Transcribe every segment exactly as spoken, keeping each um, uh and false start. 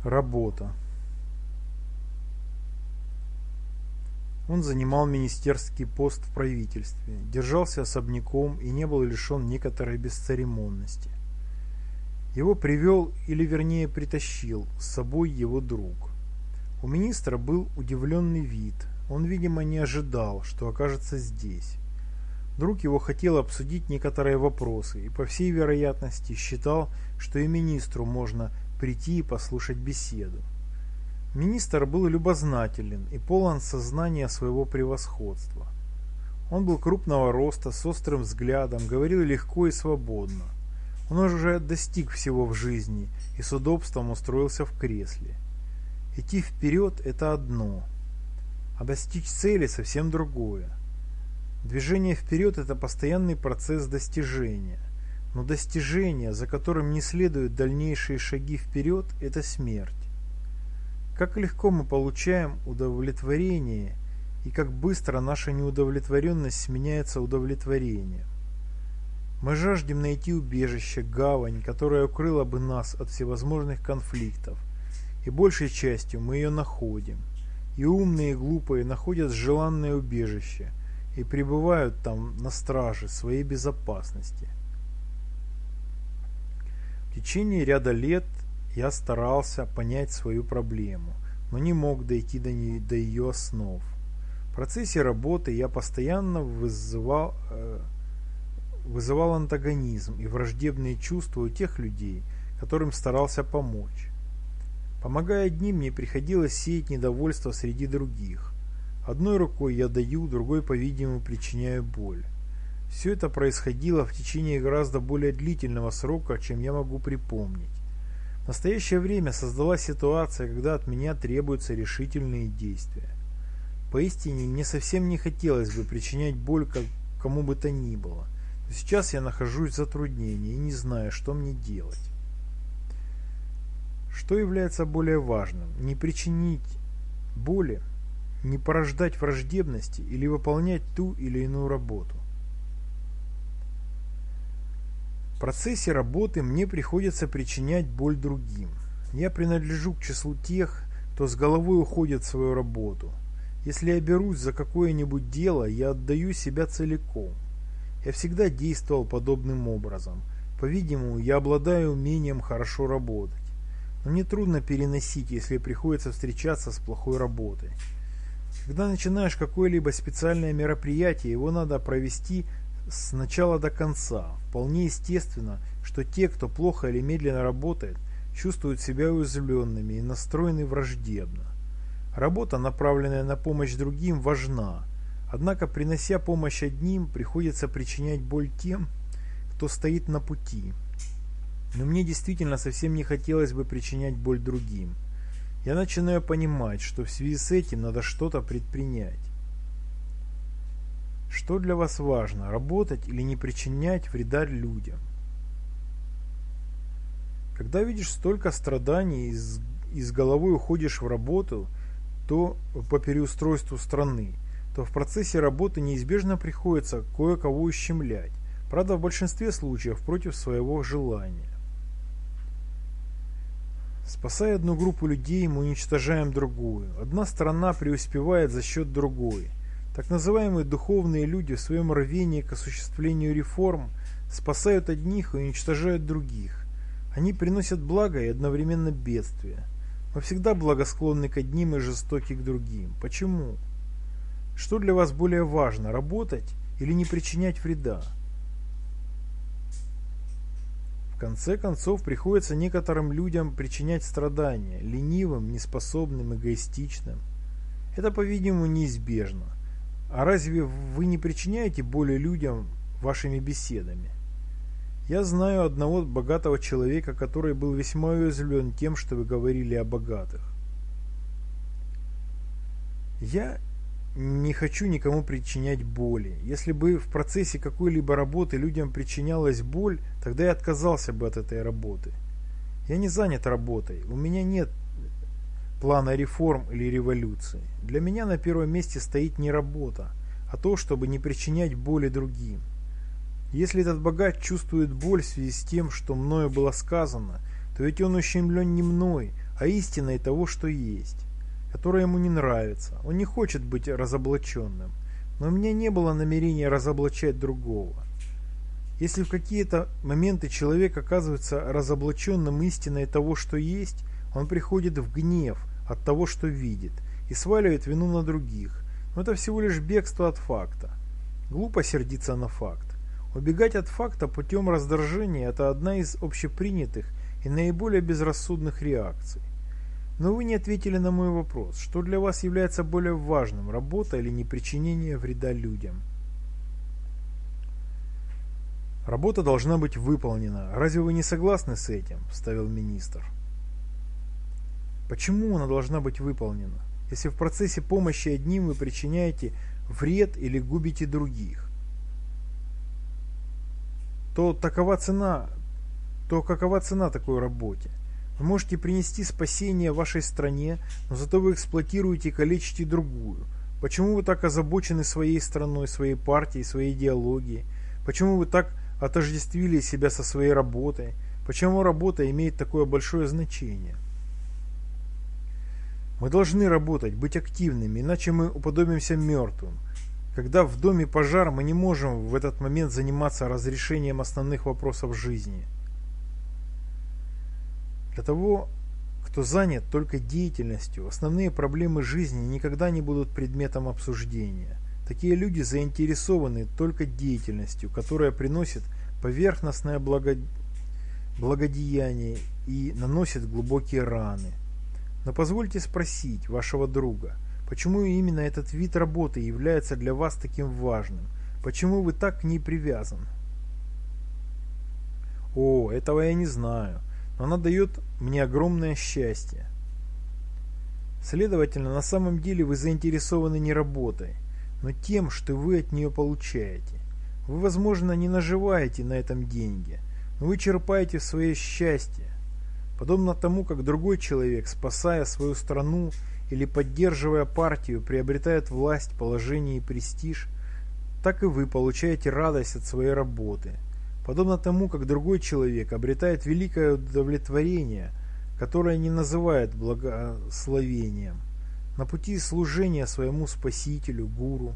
Работа. Он занимал министерский пост в правительстве, держался особняком и не был лишен некоторой бесцеремонности. Его привел, или вернее притащил, с собой его друг. У министра был удивленный вид, он, видимо, не ожидал, что окажется здесь. Друг его хотел обсудить некоторые вопросы и, по всей вероятности, считал, что и министру можно прийти и послушать беседу. Министр был любознателен и полон сознания своего превосходства. Он был крупного роста, с острым взглядом, говорил легко и свободно. Он уже достиг всего в жизни и с удобством устроился в кресле. Идти вперед – это одно, а достичь цели – совсем другое. Движение вперед – это постоянный процесс достижения, но достижение, за которым не следуют дальнейшие шаги вперед – это смерть. Как легко мы получаем удовлетворение, и как быстро наша неудовлетворенность сменяется удовлетворением. Мы жаждем найти убежище, гавань, которая укрыла бы нас от всевозможных конфликтов, и большей частью мы ее находим. И умные и глупые находят желанное убежище и пребывают там на страже своей безопасности. В течение ряда лет я старался понять свою проблему, но не мог дойти до, нее, до ее основ. В процессе работы я постоянно вызывал, э, вызывал антагонизм и враждебные чувства у тех людей, которым старался помочь. Помогая одним, мне приходилось сеять недовольство среди других. Одной рукой я даю, другой, по-видимому, причиняю боль. Все это происходило в течение гораздо более длительного срока, чем я могу припомнить. В настоящее время создалась ситуация, когда от меня требуются решительные действия. Поистине, мне совсем не хотелось бы причинять боль кому бы то ни было. Но сейчас я нахожусь в затруднении и не знаю, что мне делать. Что является более важным? Не причинить боли, не порождать враждебности или выполнять ту или иную работу? В процессе работы мне приходится причинять боль другим. Я принадлежу к числу тех, кто с головой уходит в свою работу. Если я берусь за какое-нибудь дело, я отдаю себя целиком. Я всегда действовал подобным образом. По-видимому, я обладаю умением хорошо работать. Но мне трудно переносить, если приходится встречаться с плохой работой. Когда начинаешь какое-либо специальное мероприятие, его надо провести с начала до конца. Вполне естественно, что те, кто плохо или медленно работает, чувствуют себя уязвленными и настроены враждебно. Работа, направленная на помощь другим, важна. Однако, принося помощь одним, приходится причинять боль тем, кто стоит на пути. Но мне действительно совсем не хотелось бы причинять боль другим. Я начинаю понимать, что в связи с этим надо что-то предпринять. Что для вас важно, работать или не причинять вреда людям? Когда видишь столько страданий и с, и с головой уходишь в работу, то по переустройству страны, то в процессе работы неизбежно приходится кое-кого ущемлять, правда в большинстве случаев против своего желания. Спасая одну группу людей, мы уничтожаем другую. Одна сторона преуспевает за счет другой. Так называемые духовные люди в своем рвении к осуществлению реформ спасают одних и уничтожают других. Они приносят благо и одновременно бедствие. Мы всегда благосклонны к одним и жестоки к другим. Почему? Что для вас более важно, работать или не причинять вреда? В конце концов, приходится некоторым людям причинять страдания, ленивым, неспособным, эгоистичным. Это, по-видимому, неизбежно. А разве вы не причиняете боли людям вашими беседами? Я знаю одного богатого человека, который был весьма уязвлен тем, что вы говорили о богатых. Я не хочу никому причинять боли. Если бы в процессе какой-либо работы людям причинялась боль, тогда я отказался бы от этой работы. Я не занят работой, у меня нет плана реформ или революции. Для меня на первом месте стоит не работа, а то, чтобы не причинять боли другим. Если этот богач чувствует боль в связи с тем, что мною было сказано, то ведь он ущемлен не мной, а истиной того, что есть, которое ему не нравится. Он не хочет быть разоблаченным. Но у меня не было намерения разоблачать другого. Если в какие-то моменты человек оказывается разоблаченным истиной того, что есть, он приходит в гнев от того, что видит, и сваливает вину на других. Но это всего лишь бегство от факта. Глупо сердиться на факт. Убегать от факта путем раздражения – это одна из общепринятых и наиболее безрассудных реакций. Но вы не ответили на мой вопрос, что для вас является более важным – работа или непричинение вреда людям? Работа должна быть выполнена. Разве вы не согласны с этим? – вставил министр. Почему она должна быть выполнена, если в процессе помощи одним вы причиняете вред или губите других? То такова цена, то какова цена такой работе? Вы можете принести спасение вашей стране, но зато вы эксплуатируете и калечите другую. Почему вы так озабочены своей страной, своей партией, своей идеологией? Почему вы так отождествили себя со своей работой? Почему работа имеет такое большое значение? Мы должны работать, быть активными, иначе мы уподобимся мертвым. Когда в доме пожар, мы не можем в этот момент заниматься разрешением основных вопросов жизни. Для того, кто занят только деятельностью, основные проблемы жизни никогда не будут предметом обсуждения. Такие люди заинтересованы только деятельностью, которая приносит поверхностное благо... благодеяние и наносит глубокие раны. Но позвольте спросить вашего друга, почему именно этот вид работы является для вас таким важным? Почему вы так к ней привязаны? О, этого я не знаю, но она дает мне огромное счастье. Следовательно, на самом деле вы заинтересованы не работой, но тем, что вы от нее получаете. Вы, возможно, не наживаете на этом деньги, но вы черпаете в свое счастье. Подобно тому, как другой человек, спасая свою страну или поддерживая партию, приобретает власть, положение и престиж, так и вы получаете радость от своей работы. Подобно тому, как другой человек обретает великое удовлетворение, которое не называет благословением, на пути служения своему Спасителю, Гуру,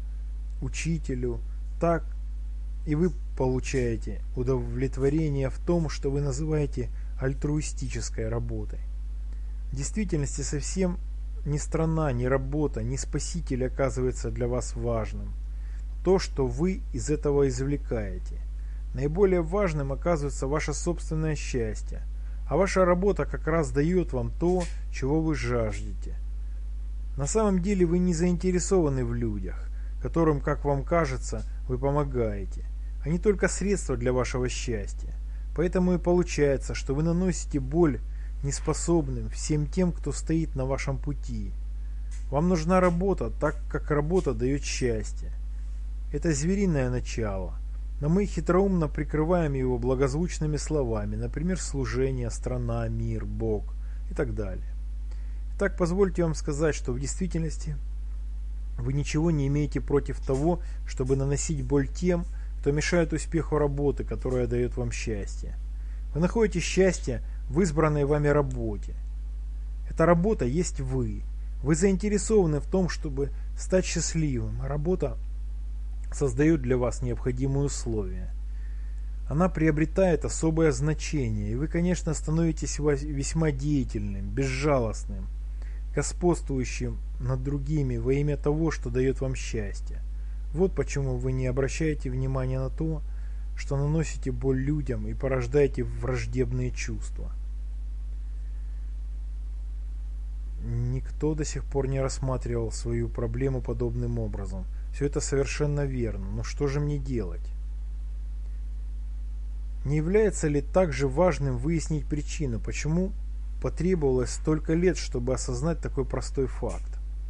Учителю, так и вы получаете удовлетворение в том, что вы называете альтруистической работой. В действительности совсем ни страна, ни работа, ни Спаситель оказывается для вас важным. То, что вы из этого извлекаете. Наиболее важным оказывается ваше собственное счастье, а ваша работа как раз дает вам то, чего вы жаждете. На самом деле вы не заинтересованы в людях, которым, как вам кажется, вы помогаете. Они только средства для вашего счастья. Поэтому и получается, что вы наносите боль неспособным всем тем, кто стоит на вашем пути. Вам нужна работа, так как работа дает счастье. Это звериное начало, но мы хитроумно прикрываем его благозвучными словами, например, служение, страна, мир, Бог и так далее. Итак, позвольте вам сказать, что в действительности вы ничего не имеете против того, чтобы наносить боль тем, кто мешает успеху работы, которая дает вам счастье. Вы находите счастье в избранной вами работе. Эта работа есть вы. Вы заинтересованы в том, чтобы стать счастливым. Работа создает для вас необходимые условия. Она приобретает особое значение, и вы, конечно, становитесь весьма деятельным, безжалостным, господствующим над другими во имя того, что дает вам счастье. Вот почему вы не обращаете внимания на то, что наносите боль людям и порождаете враждебные чувства. Никто до сих пор не рассматривал свою проблему подобным образом. Все это совершенно верно, но что же мне делать? Не является ли также важным выяснить причину, почему потребовалось столько лет, чтобы осознать такой простой факт?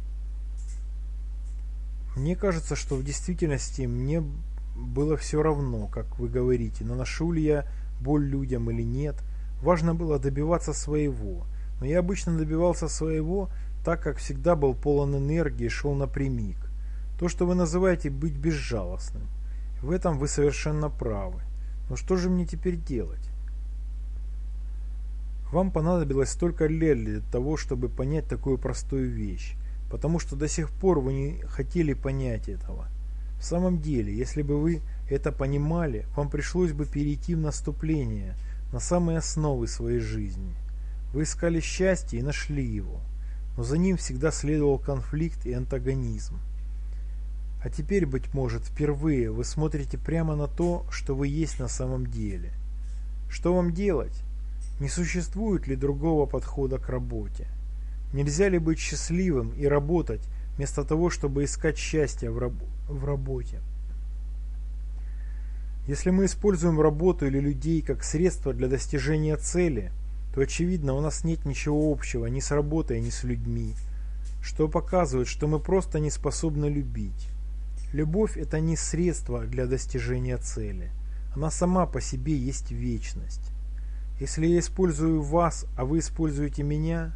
Мне кажется, что в действительности мне было все равно, как вы говорите, наношу ли я боль людям или нет. Важно было добиваться своего. Но я обычно добивался своего, так как всегда был полон энергии и шел напрямик. То, что вы называете быть безжалостным. В этом вы совершенно правы. Но что же мне теперь делать? Вам понадобилось столько лет для того, чтобы понять такую простую вещь, потому что до сих пор вы не хотели понять этого. В самом деле, если бы вы это понимали, вам пришлось бы перейти в наступление на самые основы своей жизни. Вы искали счастье и нашли его, но за ним всегда следовал конфликт и антагонизм. А теперь, быть может, впервые вы смотрите прямо на то, что вы есть на самом деле. Что вам делать? Не существует ли другого подхода к работе? Нельзя ли быть счастливым и работать, вместо того, чтобы искать счастье в, раб в работе? Если мы используем работу или людей как средство для достижения цели, то, очевидно, у нас нет ничего общего ни с работой, ни с людьми, что показывает, что мы просто не способны любить. Любовь – это не средство для достижения цели. Она сама по себе есть вечность. Если я использую вас, а вы используете меня,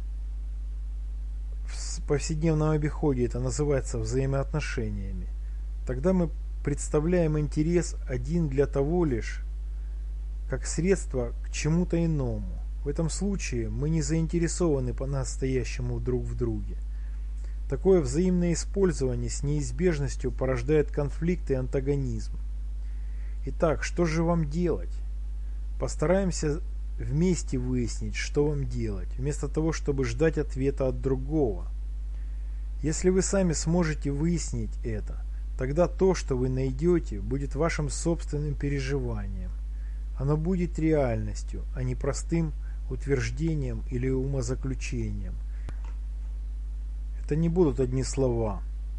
в повседневном обиходе это называется взаимоотношениями, тогда мы представляем интерес один для того лишь, как средство к чему-то иному. В этом случае мы не заинтересованы по-настоящему друг в друге. Такое взаимное использование с неизбежностью порождает конфликт и антагонизм. Итак, что же вам делать? Постараемся вместе выяснить, что вам делать, вместо того, чтобы ждать ответа от другого. Если вы сами сможете выяснить это, тогда то, что вы найдете, будет вашим собственным переживанием. Оно будет реальностью, а не простым утверждением или умозаключением. Это не будут одни слова.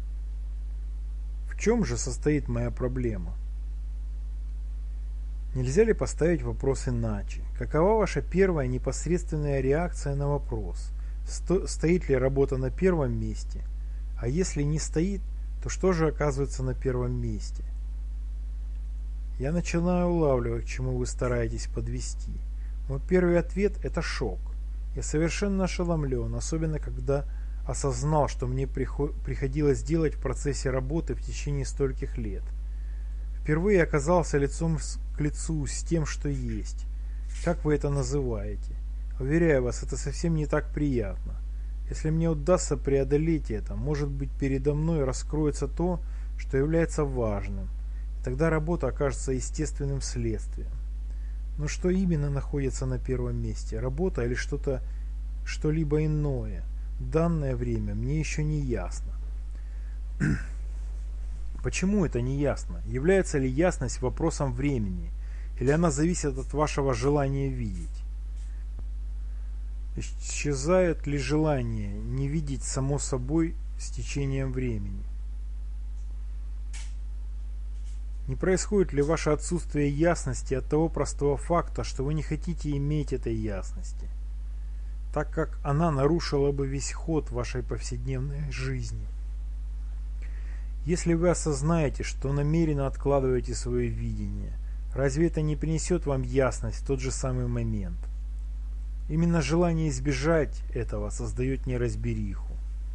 В чем же состоит моя проблема? Нельзя ли поставить вопрос иначе? Какова ваша первая непосредственная реакция на вопрос? Сто, стоит ли работа на первом месте? А если не стоит, то что же оказывается на первом месте? Я начинаю улавливать, к чему вы стараетесь подвести. Мой первый ответ – это шок. Я совершенно ошеломлен, особенно когда осознал, что мне приходилось делать в процессе работы в течение стольких лет. Впервые оказался лицом к лицу с тем, что есть. Как вы это называете? Уверяю вас, это совсем не так приятно. Если мне удастся преодолеть это, может быть, передо мной раскроется то, что является важным. И тогда работа окажется естественным следствием. Но что именно находится на первом месте? Работа или что-то, что-либо иное? В данное время мне еще не ясно. Почему это не ясно? Является ли ясность вопросом времени? Или она зависит от вашего желания видеть? Исчезает ли желание не видеть само собой с течением времени? Не происходит ли ваше отсутствие ясности от того простого факта, что вы не хотите иметь этой ясности, так как она нарушила бы весь ход вашей повседневной жизни? Если вы осознаете, что намеренно откладываете свое видение, разве это не принесет вам ясность в тот же самый момент? Именно желание избежать этого создает неразбериху.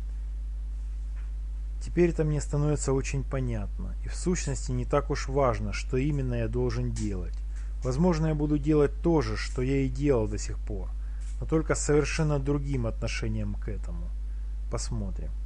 Теперь это мне становится очень понятно, и в сущности не так уж важно, что именно я должен делать. Возможно, я буду делать то же, что я и делал до сих пор, но только с совершенно другим отношением к этому. Посмотрим.